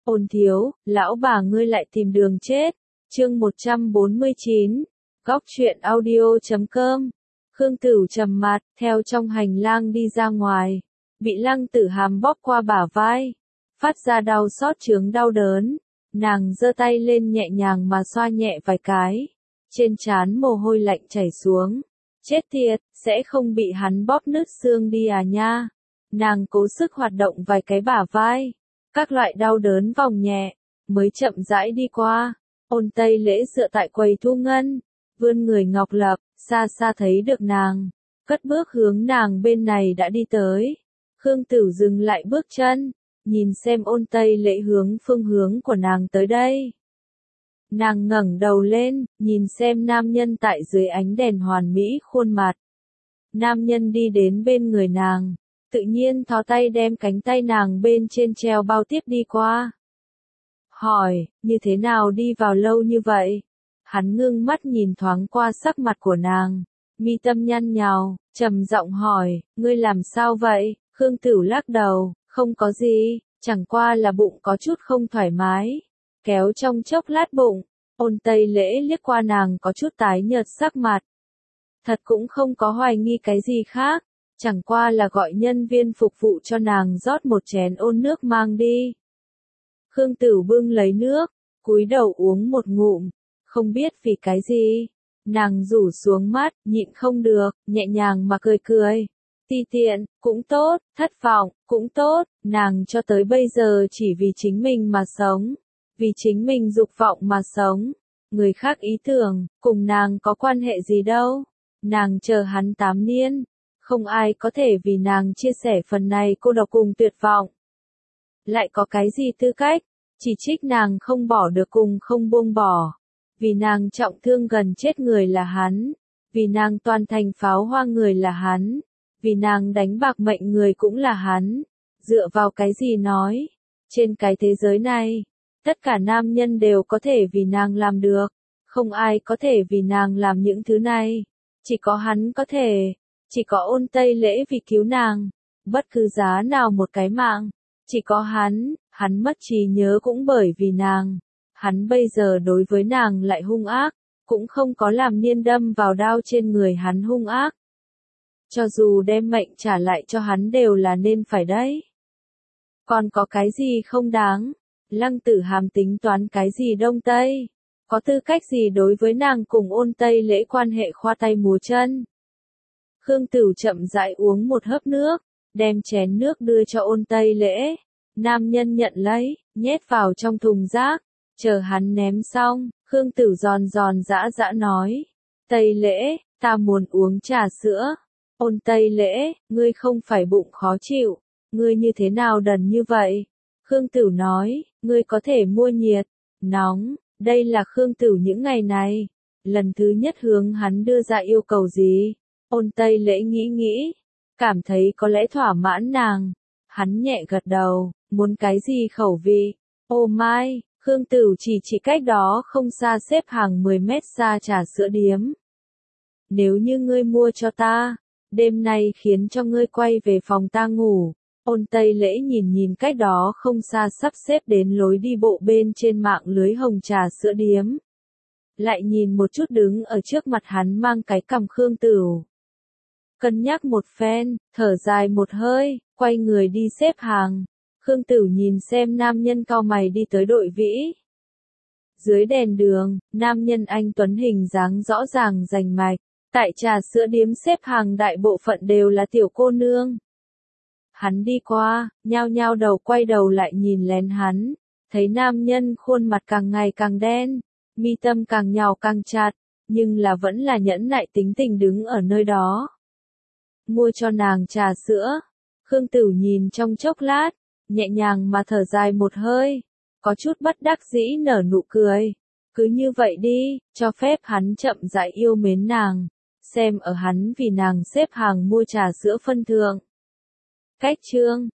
Ôn thiếu, lão bà ngươi lại tìm đường chết. Chương 149. Góc truyện audio.com. Khương Tửu trầm mặt, theo trong hành lang đi ra ngoài. Bị Lăng Tử Hàm bóp qua bả vai. Phát ra đau xót chướng đau đớn. Nàng giơ tay lên nhẹ nhàng mà xoa nhẹ vài cái. Trên trán mồ hôi lạnh chảy xuống. Chết tiệt, sẽ không bị hắn bóp nứt xương đi à nha. Nàng cố sức hoạt động vài cái bả vai. Các loại đau đớn vòng nhẹ, mới chậm rãi đi qua. Ôn Tây Lễ dựa tại quầy thu ngân, vươn người ngọc lập, xa xa thấy được nàng, cất bước hướng nàng bên này đã đi tới. Khương Tửu dừng lại bước chân, nhìn xem Ôn Tây Lễ hướng phương hướng của nàng tới đây. Nàng ngẩng đầu lên, nhìn xem nam nhân tại dưới ánh đèn hoàn mỹ khuôn mặt. Nam nhân đi đến bên người nàng, tự nhiên thò tay đem cánh tay nàng bên trên treo bao tiếp đi qua. Hỏi, như thế nào đi vào lâu như vậy? Hắn ngưng mắt nhìn thoáng qua sắc mặt của nàng, mi tâm nhăn nhào, trầm giọng hỏi, ngươi làm sao vậy? Khương Tửu lắc đầu, không có gì, chẳng qua là bụng có chút không thoải mái. Kéo trong chốc lát bụng, Ôn Tây Lễ liếc qua nàng có chút tái nhợt sắc mặt. Thật cũng không có hoài nghi cái gì khác. Chẳng qua là gọi nhân viên phục vụ cho nàng rót một chén ôn nước mang đi. Khương Tửu bưng lấy nước, cúi đầu uống một ngụm, không biết vì cái gì. Nàng rủ xuống mắt, nhịn không được, nhẹ nhàng mà cười cười. Ti tiện, cũng tốt, thất vọng, cũng tốt, nàng cho tới bây giờ chỉ vì chính mình mà sống. Vì chính mình dục vọng mà sống. Người khác ý tưởng, cùng nàng có quan hệ gì đâu. Nàng chờ hắn 8 niên. Không ai có thể vì nàng chia sẻ phần này cô độc cùng tuyệt vọng. Lại có cái gì tư cách, chỉ trích nàng không bỏ được cùng không buông bỏ. Vì nàng trọng thương gần chết người là hắn. Vì nàng toàn thành pháo hoa người là hắn. Vì nàng đánh bạc mệnh người cũng là hắn. Dựa vào cái gì nói? Trên cái thế giới này, tất cả nam nhân đều có thể vì nàng làm được. Không ai có thể vì nàng làm những thứ này. Chỉ có hắn có thể. Chỉ có Ôn Tây Lễ vì cứu nàng, bất cứ giá nào một cái mạng. Chỉ có hắn mất trí nhớ cũng bởi vì nàng. Hắn bây giờ đối với nàng lại hung ác, cũng không có làm niên đâm vào đao trên người hắn hung ác. Cho dù đem mệnh trả lại cho hắn đều là nên phải đấy. Còn có cái gì không đáng? Lăng Tử Hàm tính toán cái gì Đông Tây? Có tư cách gì đối với nàng cùng Ôn Tây Lễ quan hệ khoa tay múa chân? Khương Tửu chậm rãi uống một hớp nước, đem chén nước đưa cho Ôn Tây Lễ. Nam nhân nhận lấy, nhét vào trong thùng rác, chờ hắn ném xong, Khương Tửu giòn giòn giã giã nói. Tây Lễ, ta muốn uống trà sữa. Ôn Tây Lễ, ngươi không phải bụng khó chịu, ngươi như thế nào đần như vậy? Khương Tửu nói, ngươi có thể mua nhiệt, nóng, đây là Khương Tửu những ngày này. Lần thứ nhất hướng hắn đưa ra yêu cầu gì? Ôn Tây Lễ nghĩ, cảm thấy có lẽ thỏa mãn nàng. Hắn nhẹ gật đầu, muốn cái gì khẩu vị? Ô mai, Khương Tửu chỉ cách đó không xa xếp hàng 10 mét xa trà sữa điếm. Nếu như ngươi mua cho ta, đêm nay khiến cho ngươi quay về phòng ta ngủ. Ôn Tây Lễ nhìn cách đó không xa sắp xếp đến lối đi bộ bên trên mạng lưới hồng trà sữa điếm. Lại nhìn một chút đứng ở trước mặt hắn mang cái cằm Khương Tửu. Cân nhắc một phen, thở dài một hơi, quay người đi xếp hàng. Khương Tửu nhìn xem nam nhân cau mày đi tới đội vĩ. Dưới đèn đường, nam nhân anh tuấn hình dáng rõ ràng rành mạch. Tại trà sữa điếm xếp hàng đại bộ phận đều là tiểu cô nương. Hắn đi qua, nhao nhao đầu quay đầu lại nhìn lén hắn. Thấy nam nhân khuôn mặt càng ngày càng đen, mi tâm càng nhào càng chặt, nhưng là vẫn là nhẫn nại tính tình đứng ở nơi đó. Mua cho nàng trà sữa. Khương Tửu nhìn trong chốc lát, nhẹ nhàng mà thở dài một hơi, có chút bất đắc dĩ nở nụ cười. Cứ như vậy đi, cho phép hắn chậm rãi yêu mến nàng, xem ở hắn vì nàng xếp hàng mua trà sữa phân thượng. Cách chương